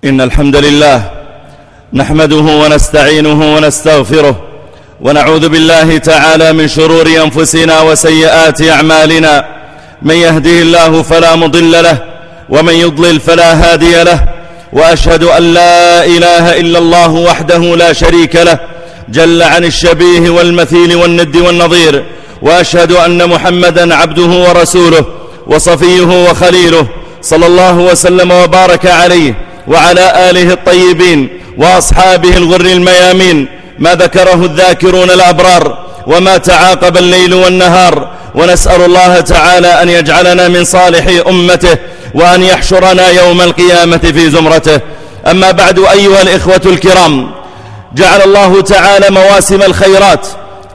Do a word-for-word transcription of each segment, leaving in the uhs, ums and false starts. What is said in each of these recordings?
إن الحمد لله نحمده ونستعينه ونستغفره ونعوذ بالله تعالى من شرور أنفسنا وسيئات أعمالنا. من يهده الله فلا مضل له ومن يضلل فلا هادي له، وأشهد أن لا إله إلا الله وحده لا شريك له جل عن الشبيه والمثيل والند والنظير، وأشهد أن محمدا عبده ورسوله وصفيه وخليله صلى الله وسلم وبارك عليه وعلى آله الطيبين وأصحابه الغر الميامين، ما ذكره الذاكرون الأبرار وما تعاقب الليل والنهار. ونسأل الله تعالى أن يجعلنا من صالح أمته وأن يحشرنا يوم القيامة في زمرته. أما بعد، أيها الإخوة الكرام، جعل الله تعالى مواسم الخيرات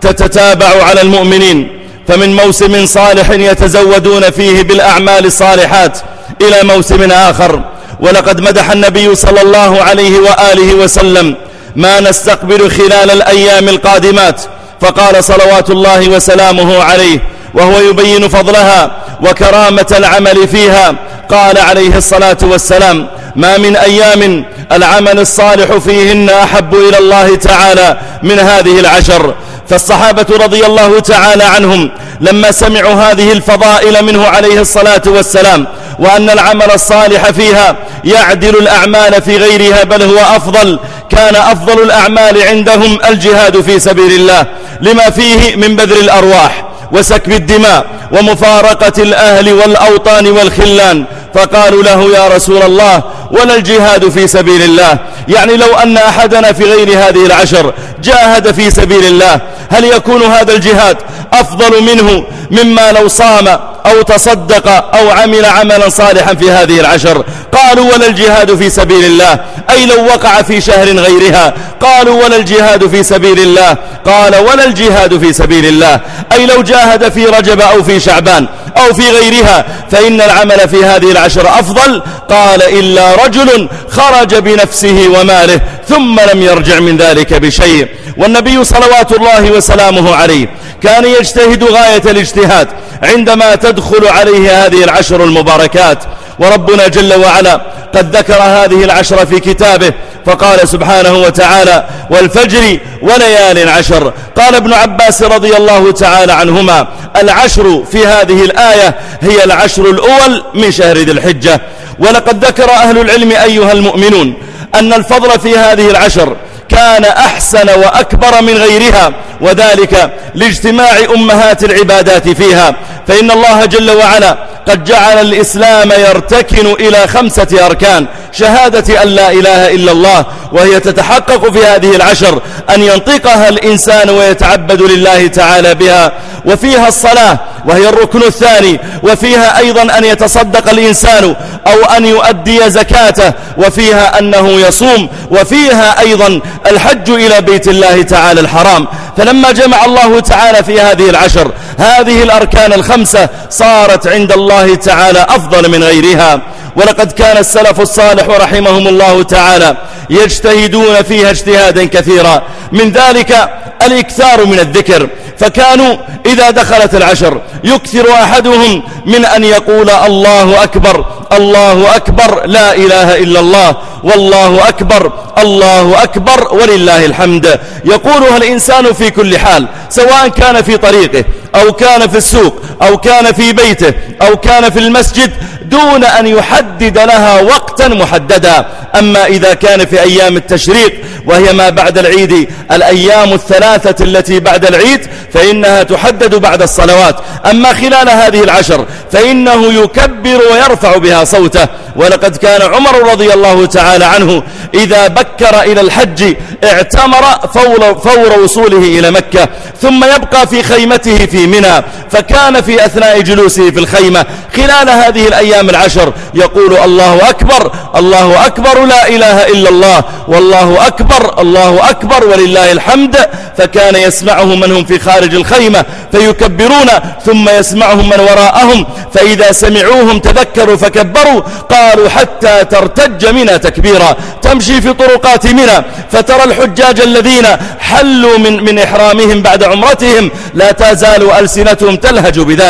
تتتابع على المؤمنين، فمن موسم صالح يتزودون فيه بالأعمال الصالحات إلى موسم آخر. ولقد مدح النبي صلى الله عليه وآله وسلم ما نستقبل خلال الأيام القادمات، فقال صلوات الله وسلامه عليه وهو يبين فضلها وكرامة العمل فيها، قال عليه الصلاة والسلام: ما من أيام العمل الصالح فيهن أحب إلى الله تعالى من هذه العشر. فالصحابة رضي الله تعالى عنهم لما سمعوا هذه الفضائل منه عليه الصلاة والسلام، وأن العمل الصالح فيها يعدل الأعمال في غيرها بل هو أفضل، كان أفضل الأعمال عندهم الجهاد في سبيل الله، لما فيه من بذل الأرواح وسكب الدماء ومفارقة الأهل والأوطان والخلان. فقالوا له: يا رسول الله، ولا الجهاد في سبيل الله؟ يعني لو أن أحدنا في غير هذه العشر جاهد في سبيل الله، هل يكون هذا الجهاد أفضل منه مما لو صام أو تصدق أو عمل عملا صالحا في هذه العشر؟ قالوا: ولا الجهاد في سبيل الله؟ أي لو وقع في شهر غيرها؟ قالوا: ولا الجهاد في سبيل الله؟ قال: ولا الجهاد في سبيل الله؟ أي لو جاهد في رجب أو في شعبان أو في غيرها فإن العمل في هذه العشر أفضل. قال: إلا رجل خرج بنفسه وماله ثم لم يرجع من ذلك بشيء. والنبي صلوات الله وسلامه عليه كان يجتهد غاية الاجتهاد عندما تدخل عليه هذه العشر المباركات. وربنا جل وعلا قد ذكر هذه العشر في كتابه، فقال سبحانه وتعالى: والفجر وليال عشر. قال ابن عباس رضي الله تعالى عنهما: العشر في هذه الآية هي العشر الأول من شهر ذي الحجة. ولقد ذكر أهل العلم أيها المؤمنون أن الفضل في هذه العشر كان أحسن وأكبر من غيرها، وذلك لاجتماع أمهات العبادات فيها. فإن الله جل وعلا قد جعل الإسلام يرتكن إلى خمسة أركان: شهادة أن لا إله إلا الله، وهي تتحقق في هذه العشر أن ينطقها الإنسان ويتعبد لله تعالى بها، وفيها الصلاة وهي الركن الثاني، وفيها أيضا أن يتصدق الإنسان أو أن يؤدي زكاته، وفيها أنه يصوم، وفيها أيضا الحج إلى بيت الله تعالى الحرام. فلما جمع الله تعالى في هذه العشر هذه الأركان الخمسة صارت عند الله تعالى أفضل من غيرها. ولقد كان السلف الصالح رحمهم الله تعالى يجتهدون فيها اجتهادا كثيرا، من ذلك الإكثار من الذكر، فكانوا إذا دخلت العشر يكثر أحدهم من أن يقول: الله أكبر الله أكبر لا إله إلا الله، والله أكبر الله أكبر ولله الحمد. يقولها الإنسان في كل حال، سواء كان في طريقه أو كان في السوق أو كان في بيته أو كان في المسجد، دون أن يحدد لها وقتا محددا. أما إذا كان في أيام التشريق وهي ما بعد العيد، الأيام الثلاثة التي بعد العيد، فإنها تحدد بعد الصلوات. أما خلال هذه العشر فإنه يكبر ويرفع بها صوته. ولقد كان عمر رضي الله تعالى عنه إذا بكر إلى الحج اعتمر فور, فور وصوله إلى مكة، ثم يبقى في خيمته في منى، فكان في أثناء جلوسه في الخيمة خلال هذه الأيام العشر يقول: الله أكبر الله أكبر لا إله إلا الله، والله أكبر الله أكبر ولله الحمد. فكان يسمعه من هم في خارج الخيمة فيكبرون، ثم يسمعهم من وراءهم، فإذا سمعوهم تذكروا فكبروا. قالوا: حتى ترتج منى تكبيرا، تمشي في طرقات منى فترى الحجاج الذين حلوا من, من إحرامهم بعد عمرتهم لا تزال ألسنتهم تلهج بذلك.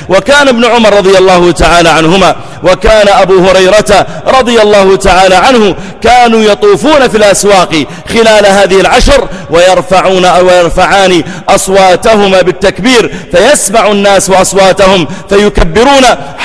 وكان ابن عمر رضي الله تعالى عنهما وكان أبو هريرة رضي الله تعالى عنه كانوا يطوفون في الأسواق خلال هذه العشر ويرفعون أو يرفعان أصواتهما بالتكبير فيسمع الناس أصواتهم فيكبرون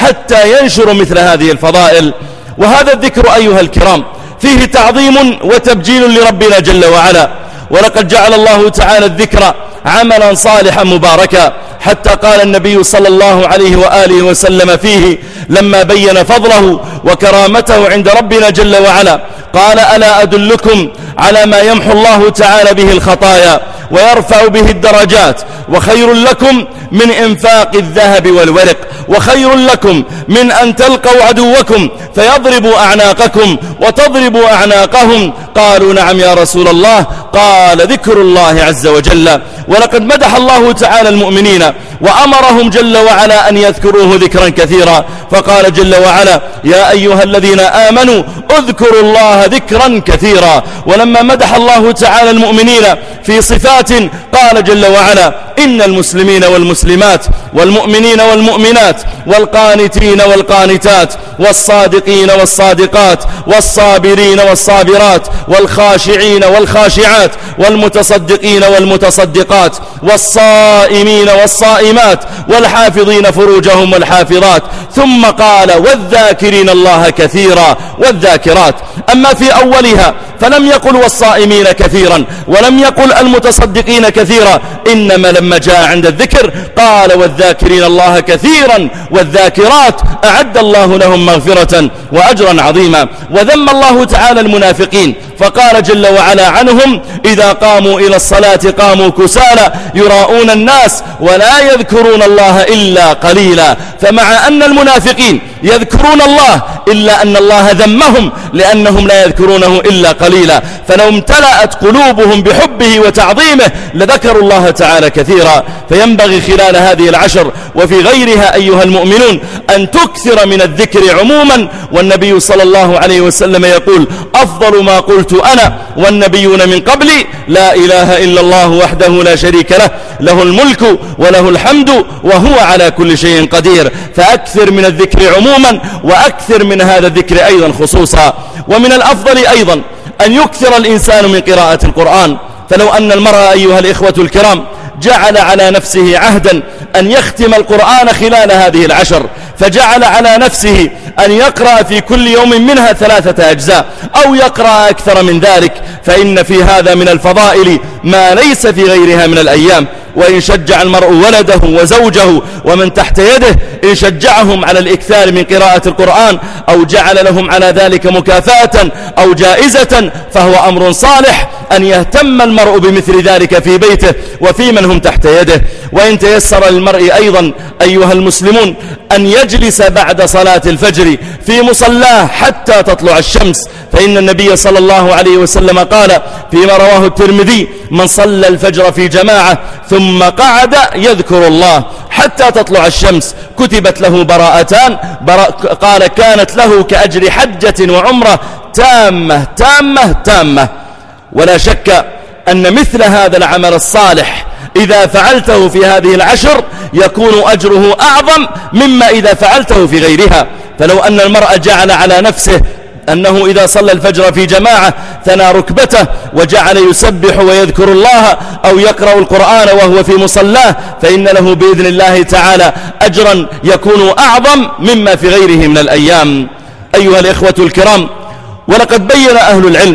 حتى ينشروا مثل هذه الفضائل. وهذا الذكر أيها الكرام فيه تعظيم وتبجيل لربنا جل وعلا، ولقد جعل الله تعالى الذكر عملا صالحا مباركا، حتى قال النبي صلى الله عليه وآله وسلم فيه لما بين فضله وكرامته عند ربنا جل وعلا قال: ألا أدلكم على ما يمحو الله تعالى به الخطايا ويرفع به الدرجات، وخير لكم من إنفاق الذهب والورق، وخير لكم من أن تلقوا عدوكم فيضربوا أعناقكم وتضربوا أعناقهم. قالوا: نعم يا رسول الله. قال: ذكر الله عز وجل. ولقد مدح الله تعالى المؤمنين وأمرهم جل وعلا أن يذكروه ذكرا كثيرا، فقال جل وعلا: يا أيها الذين آمنوا اذكروا الله ذكرا كثيرا. ولما مدح الله تعالى المؤمنين في صفات قال جل وعلا: إن المسلمين والمسلمات والمؤمنين والمؤمنات والقانتين والقانتات والصادقين والصادقات والصابرين والصابرات والخاشعين والخاشعات والمتصدقين والمتصدقات والصائمين والصائمات والحافظين فروجهم والحافظات، ثم قال: والذاكرين الله كثيرا والذاكرات. أما في أولها فلم يقل والصائمين كثيرا ولم يقل المتصدقين كثيرا، إنما لما جاء عند الذكر قال: والذاكرين الله كثيرا والذاكرات أعد الله لهم مغفرة وأجرا عظيما. وذم الله تعالى المنافقين فقال جل وعلا عنهم: إذا قاموا إلى الصلاة قاموا كسالى يراءون الناس ولا يذكرون الله إلا قليلا. فمع أن المنافقين يذكرون الله إلا أن الله ذمهم لأنهم لا يذكرونه إلا قليلا، فلو امتلأت قلوبهم بحبه وتعظيمه لذكروا الله تعالى كثيرا. فينبغي خلال هذه العشر وفي غيرها أيها المؤمنون أن تكثر من الذكر عموما. والنبي صلى الله عليه وسلم يقول: أفضل ما قلت أنا والنبيون من قبلي لا إله إلا الله وحده لا شريك له، له الملك وله الحمد وهو على كل شيء قدير. فأكثر من الذكر عموما وأكثر من هذا الذكر أيضا خصوصا. ومن الأفضل أيضا أن يكثر الإنسان من قراءة القرآن. فلو أن المرأة أيها الإخوة الكرام جعل على نفسه عهدا أن يختم القرآن خلال هذه العشر، فجعل على نفسه أن يقرأ في كل يوم منها ثلاثة أجزاء أو يقرأ أكثر من ذلك، فإن في هذا من الفضائل ما ليس في غيرها من الأيام. وإن شجع المرء ولده وزوجه ومن تحت يده، إن شجعهم على الإكثار من قراءة القرآن أو جعل لهم على ذلك مكافأة أو جائزة فهو أمر صالح أن يهتم المرء بمثل ذلك في بيته وفي من هم تحت يده. وإن تيسر للمرء أيضا أيها المسلمون أن يجلس بعد صلاة الفجر في مصلاه حتى تطلع الشمس، فإن النبي صلى الله عليه وسلم قال فيما رواه الترمذي: من صلى الفجر في جماعة ثم قعد يذكر الله حتى تطلع الشمس كتبت له براءتان، براء قال كانت له كأجر حجة وعمرة تامة تامة تامة. ولا شك أن مثل هذا العمل الصالح إذا فعلته في هذه العشر يكون أجره أعظم مما إذا فعلته في غيرها. فلو أن المرء جعل على نفسه أنه إذا صلى الفجر في جماعة ثنى ركبته وجعل يسبح ويذكر الله أو يقرأ القرآن وهو في مصلاه، فإن له بإذن الله تعالى أجرا يكون أعظم مما في غيره من الأيام. أيها الإخوة الكرام، ولقد بين أهل العلم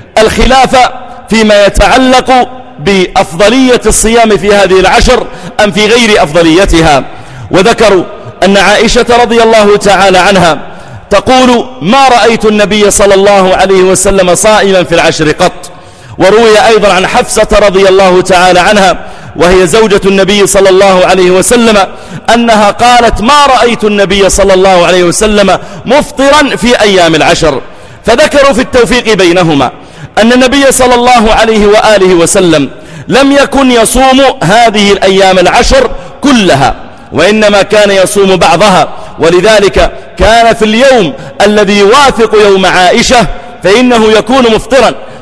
الخلاف فيما يتعلق بأفضلية الصيام في هذه العشر أم في غير أفضليتها، وذكروا أن عائشة رضي الله تعالى عنها تقول: ما رأيت النبي صلى الله عليه وسلم صائما في العشر قط. وروي أيضا عن حفصة رضي الله تعالى عنها وهي زوجة النبي صلى الله عليه وسلم أنها قالت: ما رأيت النبي صلى الله عليه وسلم مفطرا في أيام العشر. فذكروا في التوفيق بينهما أن النبي صلى الله عليه وآله وسلم لم يكن يصوم هذه الأيام العشر كلها، وإنما كان يصوم بعضها. ولذلك كان في اليوم الذي يوافق يوم عائشة فإنه يكون مفطرا،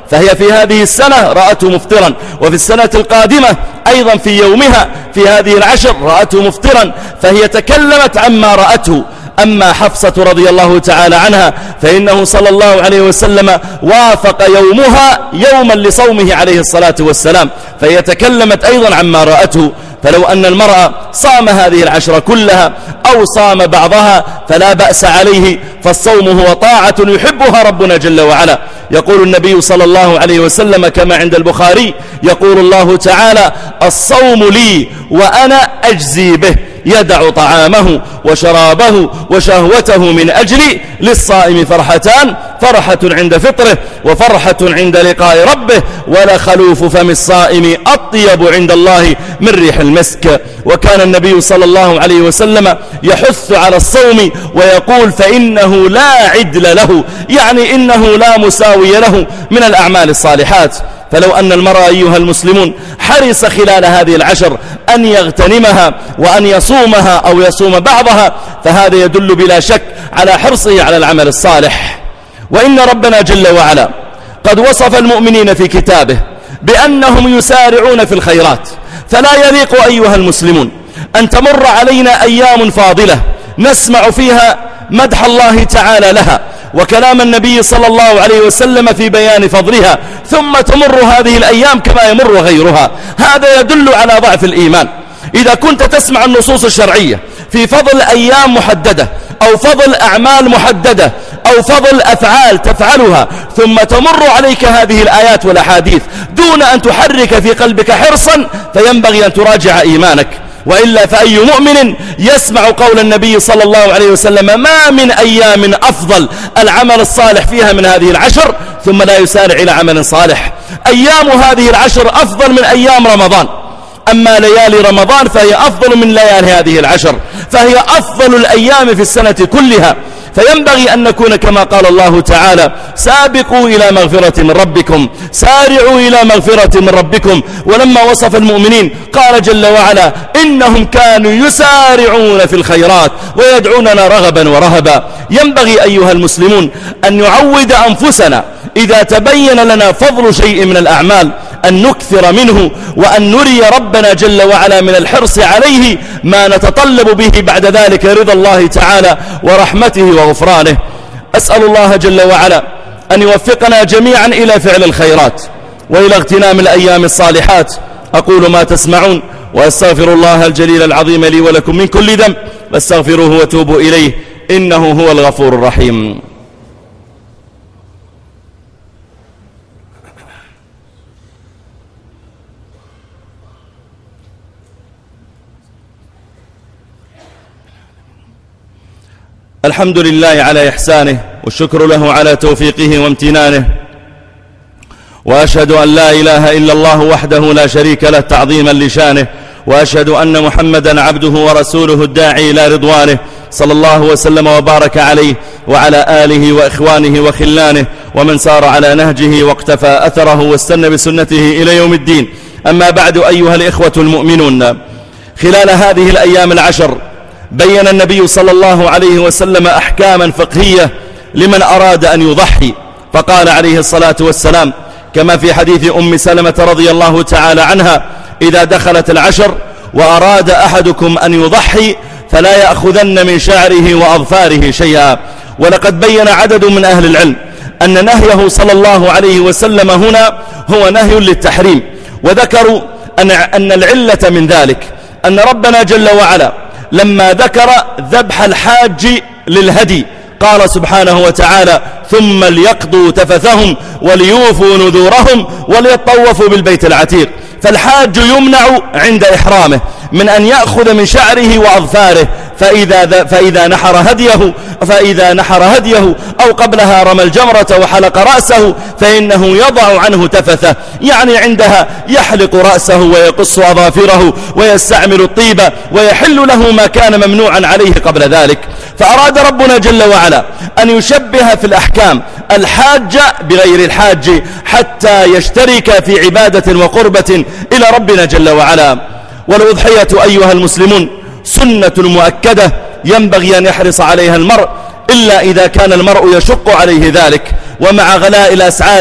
فهي في هذه السنة رأته مفطرا، وفي السنة القادمة أيضا في يومها في هذه العشر رأته مفطرا، فهي تكلمت عما رأته. أما حفصة رضي الله تعالى عنها فإنه صلى الله عليه وسلم وافق يومها يوما لصومه عليه الصلاة والسلام، فهي تكلمت أيضا عما رأته. فلو أن المرأة صام هذه العشرة كلها أو صام بعضها فلا بأس عليه، فالصوم هو طاعة يحبها ربنا جل وعلا. يقول النبي صلى الله عليه وسلم كما عند البخاري، يقول الله تعالى: الصوم لي وأنا أجزي به، يدع طعامه وشرابه وشهوته من أجلي، للصائم فرحتان: فرحة عند فطره وفرحة عند لقاء ربه، ولخلوف فم الصائم أطيب عند الله من ريح المسك. وكان النبي صلى الله عليه وسلم يحث على الصوم ويقول: فإنه لا عدل له، يعني إنه لا مساوي له من الأعمال الصالحات. فلو أن المرأة أيها المسلمون حرص خلال هذه العشر أن يغتنمها وأن يصومها أو يصوم بعضها، فهذا يدل بلا شك على حرصه على العمل الصالح. وإن ربنا جل وعلا قد وصف المؤمنين في كتابه بأنهم يسارعون في الخيرات، فلا يليق أيها المسلمون أن تمر علينا أيام فاضلة نسمع فيها مدح الله تعالى لها وكلام النبي صلى الله عليه وسلم في بيان فضلها، ثم تمر هذه الأيام كما يمر غيرها. هذا يدل على ضعف الإيمان. إذا كنت تسمع النصوص الشرعية في فضل أيام محددة أو فضل أعمال محددة أو فضل أفعال تفعلها، ثم تمر عليك هذه الآيات والأحاديث دون أن تحرك في قلبك حرصا، فينبغي أن تراجع إيمانك. وإلا فأي مؤمن يسمع قول النبي صلى الله عليه وسلم: ما من أيام أفضل العمل الصالح فيها من هذه العشر، ثم لا يسارع إلى عمل صالح. أيام هذه العشر أفضل من أيام رمضان، أما ليالي رمضان فهي أفضل من ليالي هذه العشر، فهي أفضل الأيام في السنة كلها. فينبغي أن نكون كما قال الله تعالى: سابقوا إلى مغفرة من ربكم، سارعوا إلى مغفرة من ربكم. ولما وصف المؤمنين قال جل وعلا: إنهم كانوا يسارعون في الخيرات ويدعوننا رغبا ورهبا. ينبغي أيها المسلمون أن نعود أنفسنا إذا تبين لنا فضل شيء من الأعمال أن نكثر منه، وأن نري ربنا جل وعلا من الحرص عليه ما نتطلب به بعد ذلك رضا الله تعالى ورحمته وغفرانه. أسأل الله جل وعلا أن يوفقنا جميعا إلى فعل الخيرات وإلى اغتنام الأيام الصالحات. أقول ما تسمعون وأستغفر الله الجليل العظيم لي ولكم من كل ذنب، فاستغفروه وتوبوا إليه إنه هو الغفور الرحيم. الحمد لله على إحسانه، والشكر له على توفيقه وامتنانه، وأشهد أن لا إله إلا الله وحده لا شريك له تعظيما لشانه، وأشهد أن محمدا عبده ورسوله الداعي إلى رضوانه، صلى الله وسلم وبارك عليه وعلى آله وإخوانه وخلانه ومن سار على نهجه واقتفى أثره واستنى بسنته إلى يوم الدين. أما بعد، أيها الإخوة المؤمنون، خلال هذه الأيام العشر بين النبي صلى الله عليه وسلم أحكاما فقهية لمن أراد أن يضحي، فقال عليه الصلاة والسلام كما في حديث أم سلمة رضي الله تعالى عنها: إذا دخلت العشر وأراد أحدكم أن يضحي فلا يأخذن من شعره وأظفاره شيئا. ولقد بين عدد من أهل العلم أن نهيه صلى الله عليه وسلم هنا هو نهي للتحريم، وذكروا أن, أن العلة من ذلك أن ربنا جل وعلا لما ذكر ذبح الحاج للهدي قال سبحانه وتعالى: ثم ليقضوا تفثهم وليوفوا نذورهم وليطوفوا بالبيت العتيق. فالحاج يمنع عند إحرامه من أن يأخذ من شعره وأظفاره، فإذا, فإذا نحر هديه فإذا نحر هديه أو قبلها رمى الجمرة وحلق رأسه فإنه يضع عنه تفثه، يعني عندها يحلق رأسه ويقص أظافره ويستعمل الطيب ويحل له ما كان ممنوعا عليه قبل ذلك. فأراد ربنا جل وعلا أن يشبه في الأحكام الحاج بغير الحاج حتى يشترك في عبادة وقربة إلى ربنا جل وعلا. والأضحية أيها المسلمون سنة مؤكدة ينبغي أن يحرص عليها المرء، إلا إذا كان المرء يشق عليه ذلك، ومع غلاء الأسعار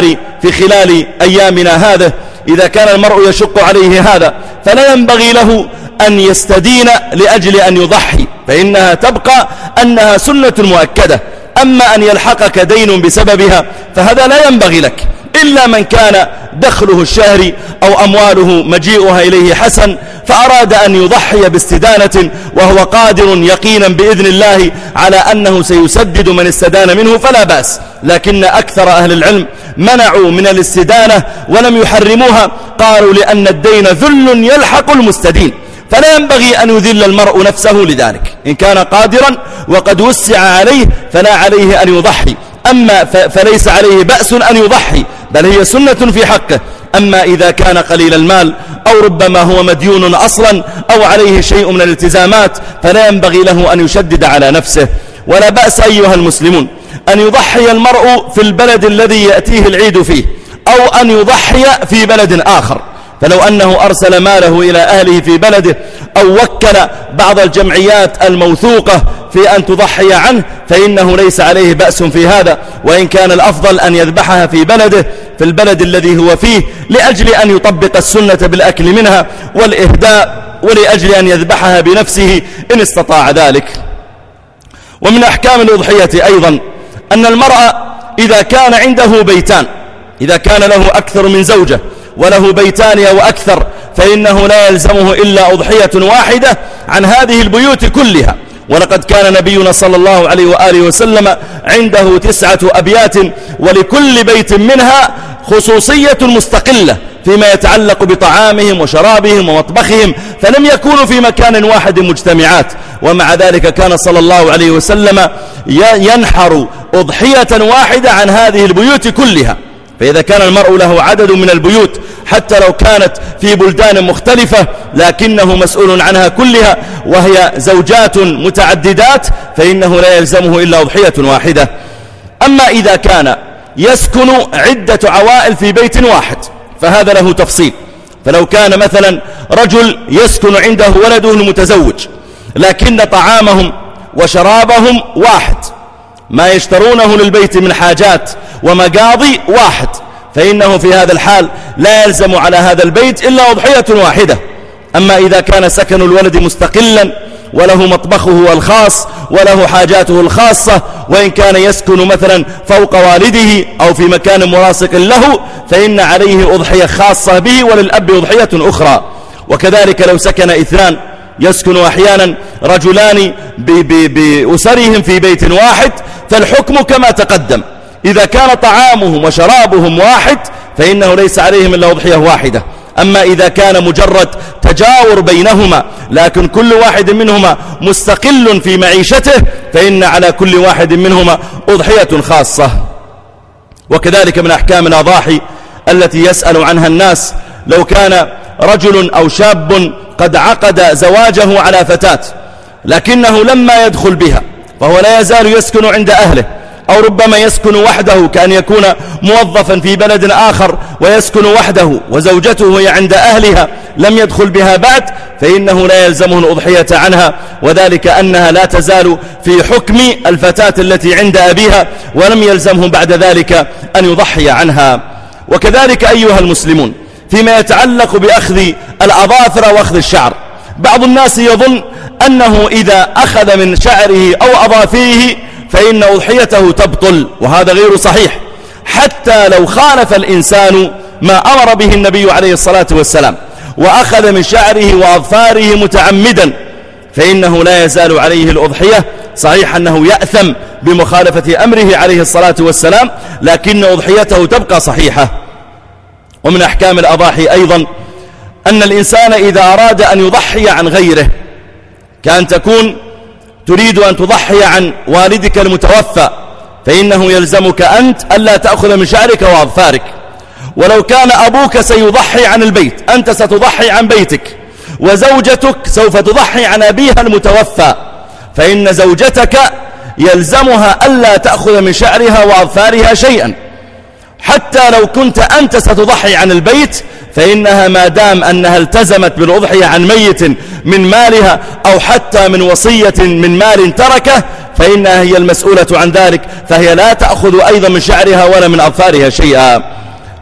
في خلال أيامنا هذا إذا كان المرء يشق عليه هذا فلا ينبغي له أن يستدين لأجل أن يضحي، فإنها تبقى أنها سنة مؤكدة. أما أن يلحقك دين بسببها فهذا لا ينبغي لك، إلا من كان دخله الشهري أو أمواله مجيئها إليه حسن فأراد أن يضحي باستدانة وهو قادر يقينا بإذن الله على أنه سيسدد من استدان منه فلا بأس. لكن أكثر أهل العلم منعوا من الاستدانة ولم يحرموها، قالوا لأن الدين ذل يلحق المستدين، فلا ينبغي أن يذل المرء نفسه لذلك. إن كان قادرا وقد وسع عليه فلا عليه أن يضحي، أما فليس عليه بأس أن يضحي، بل هي سنة في حقه. أما إذا كان قليل المال أو ربما هو مديون أصلا أو عليه شيء من الالتزامات فلا ينبغي له أن يشدد على نفسه. ولا بأس أيها المسلمون أن يضحي المرء في البلد الذي يأتيه العيد فيه، أو أن يضحي في بلد آخر. فلو أنه أرسل ماله إلى أهله في بلده أو وكل بعض الجمعيات الموثوقة في أن تضحي عنه فإنه ليس عليه بأس في هذا، وإن كان الأفضل أن يذبحها في بلده في البلد الذي هو فيه لأجل أن يطبق السنة بالأكل منها والإهداء، ولأجل أن يذبحها بنفسه إن استطاع ذلك. ومن أحكام الأضحية أيضا أن المرأة إذا كان عنده بيتان، إذا كان له أكثر من زوجة وله بيتان أو أكثر فإنه لا يلزمه إلا أضحية واحدة عن هذه البيوت كلها. ولقد كان نبينا صلى الله عليه وآله وسلم عنده تسعة أبيات ولكل بيت منها خصوصية مستقلة فيما يتعلق بطعامهم وشرابهم ومطبخهم، فلم يكونوا في مكان واحد مجتمعات. ومع ذلك كان صلى الله عليه وسلم ينحر أضحية واحدة عن هذه البيوت كلها. فإذا كان المرء له عدد من البيوت حتى لو كانت في بلدان مختلفة لكنه مسؤول عنها كلها وهي زوجات متعددات فإنه لا يلزمه إلا أضحية واحدة. أما إذا كان يسكن عدة عوائل في بيت واحد فهذا له تفصيل. فلو كان مثلا رجل يسكن عنده ولده المتزوج لكن طعامهم وشرابهم واحد، ما يشترونه للبيت من حاجات ومقاضي واحد، فإنه في هذا الحال لا يلزم على هذا البيت إلا أضحية واحدة. أما إذا كان سكن الولد مستقلا وله مطبخه الخاص وله حاجاته الخاصة، وإن كان يسكن مثلا فوق والده أو في مكان ملاصق له فإن عليه أضحية خاصة به وللأب أضحية أخرى. وكذلك لو سكن اثنان، يسكن أحيانا رجلان بأسرهم في بيت واحد فالحكم كما تقدم، إذا كان طعامهم وشرابهم واحد فإنه ليس عليهم إلا أضحية واحدة. أما إذا كان مجرد تجاور بينهما لكن كل واحد منهما مستقل في معيشته فإن على كل واحد منهما أضحية خاصة. وكذلك من أحكام الأضاحي التي يسأل عنها الناس، لو كان رجل أو شاب قد عقد زواجه على فتاة لكنه لما يدخل بها فهو لا يزال يسكن عند أهله، أو ربما يسكن وحده كأن يكون موظفا في بلد آخر ويسكن وحده وزوجته هي عند أهلها لم يدخل بها بعد، فإنه لا يلزمه الأضحية عنها، وذلك أنها لا تزال في حكم الفتاة التي عند أبيها ولم يلزمه بعد ذلك أن يضحي عنها. وكذلك أيها المسلمون فيما يتعلق بأخذ الأظافر وأخذ الشعر، بعض الناس يظن أنه إذا أخذ من شعره أو أظافره فإن أضحيته تبطل، وهذا غير صحيح. حتى لو خالف الإنسان ما أمر به النبي عليه الصلاة والسلام وأخذ من شعره وأظفاره متعمدا فإنه لا يزال عليه الأضحية. صحيح أنه يأثم بمخالفة أمره عليه الصلاة والسلام لكن أضحيته تبقى صحيحة. ومن أحكام الأضاحي أيضا أن الإنسان إذا أراد أن يضحي عن غيره، كأن تكون تريد أن تضحي عن والدك المتوفى فإنه يلزمك أنت ألا تأخذ من شعرك وأظفارك. ولو كان أبوك سيضحي عن البيت أنت ستضحي عن بيتك، وزوجتك سوف تضحي عن أبيها المتوفى، فإن زوجتك يلزمها ألا تأخذ من شعرها وأظفارها شيئا. حتى لو كنت أنت ستضحي عن البيت فإنها ما دام أنها التزمت بالأضحية عن ميت من مالها أو حتى من وصية من مال تركه فإنها هي المسؤولة عن ذلك، فهي لا تأخذ أيضا من شعرها ولا من أظفارها شيئا.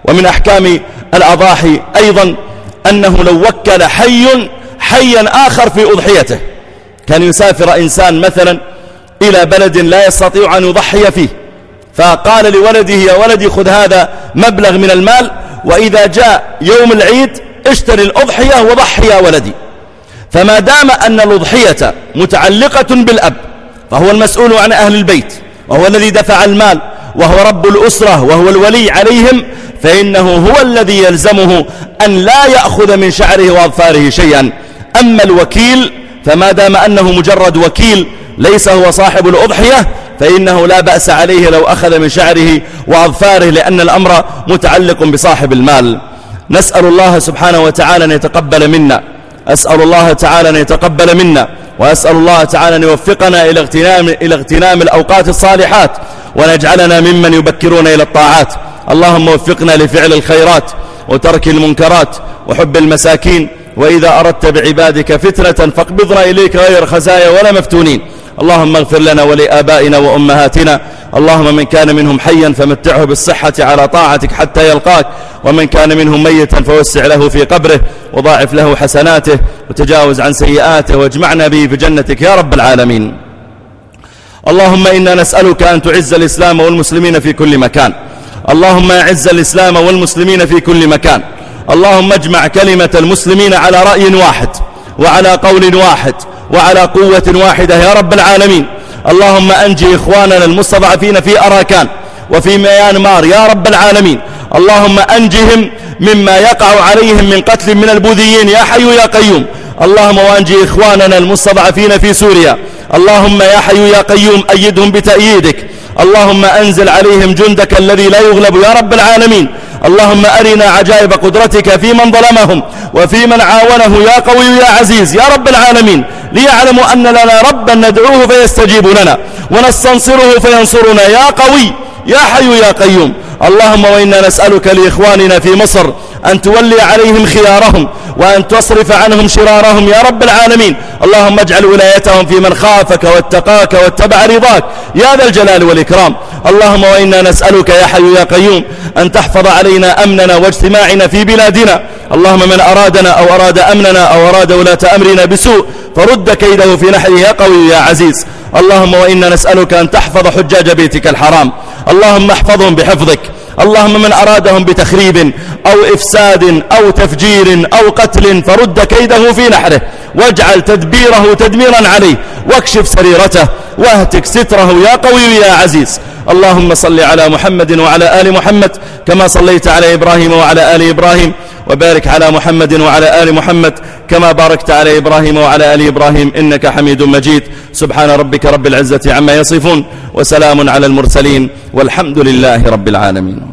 ومن أحكام الأضاحي أيضا أنه لو وكل حي حيا آخر في أضحيته، كان يسافر إنسان مثلا إلى بلد لا يستطيع أن يضحي فيه، فقال لولده يا ولدي خذ هذا مبلغ من المال، وإذا جاء يوم العيد اشتري الأضحية وضحي يا ولدي. فما دام أن الأضحية متعلقة بالأب فهو المسؤول عن أهل البيت، وهو الذي دفع المال، وهو رب الأسرة، وهو الولي عليهم، فإنه هو الذي يلزمه أن لا يأخذ من شعره وأظفاره شيئا. أما الوكيل فما دام أنه مجرد وكيل ليس هو صاحب الأضحية فإنه لا بأس عليه لو أخذ من شعره وأظفاره، لأن الأمر متعلق بصاحب المال. نسأل الله سبحانه وتعالى أن يتقبل منا، أسأل الله تعالى أن يتقبل منا، وأسأل الله تعالى أن يوفقنا إلى اغتنام, إلى اغتنام الأوقات الصالحات، ونجعلنا ممن يبكرون إلى الطاعات. اللهم وفقنا لفعل الخيرات وترك المنكرات وحب المساكين، وإذا أردت بعبادك فتنة فاقبضنا إليك غير خزايا ولا مفتونين. اللهم اغفر لنا ولآبائنا وأمهاتنا، اللهم من كان منهم حيا فمتعه بالصحة على طاعتك حتى يلقاك، ومن كان منهم ميتا فوسع له في قبره وضاعف له حسناته وتجاوز عن سيئاته، واجمعنا به في جنتك يا رب العالمين. اللهم إنا نسألك أن تعز الإسلام والمسلمين في كل مكان، اللهم أعز الإسلام والمسلمين في كل مكان، اللهم اجمع كلمة المسلمين على رأي واحد وعلى قول واحد وعلى قوة واحدة يا رب العالمين. اللهم أنجي إخواننا المستضعفين في أراكان وفي ميانمار يا رب العالمين، اللهم أنجهم مما يقع عليهم من قتل من البوذيين يا حي يا قيوم. اللهم وأنجي إخواننا المستضعفين في سوريا، اللهم يا حي يا قيوم أيدهم بتأييدك، اللهم أنزل عليهم جندك الذي لا يغلب يا رب العالمين. اللهم أرنا عجائب قدرتك في من ظلمهم وفي من عاونه يا قوي يا عزيز يا رب العالمين، ليعلموا أن لنا ربا ندعوه فيستجيب لنا ونستنصره فينصرنا يا قوي يا حي يا قيوم. اللهم وإنا نسألك لإخواننا في مصر أن تولي عليهم خيارهم وأن تصرف عنهم شرارهم يا رب العالمين. اللهم اجعل ولايتهم في من خافك واتقاك واتبع رضاك يا ذا الجلال والإكرام. اللهم وإنا نسألك يا حي يا قيوم أن تحفظ علينا أمننا واجتماعنا في بلادنا. اللهم من أرادنا أو أراد أمننا أو أراد ولاة أمرنا بسوء فرد كيده في نحره يا قوي يا عزيز. اللهم وإنا نسألك أن تحفظ حجاج بيتك الحرام، اللهم احفظهم بحفظك. اللهم من أرادهم بتخريب أو إفساد أو تفجير أو قتل فرد كيده في نحره، واجعل تدبيره تدميرا عليه، واكشف سريرته واهتك ستره يا قوي يا عزيز. اللهم صل على محمد وعلى آل محمد كما صليت على إبراهيم وعلى آل إبراهيم، وبارك على محمد وعلى آل محمد كما باركت على إبراهيم وعلى آل إبراهيم إنك حميد مجيد. سبحان ربك رب العزة عما يصفون، وسلام على المرسلين، والحمد لله رب العالمين.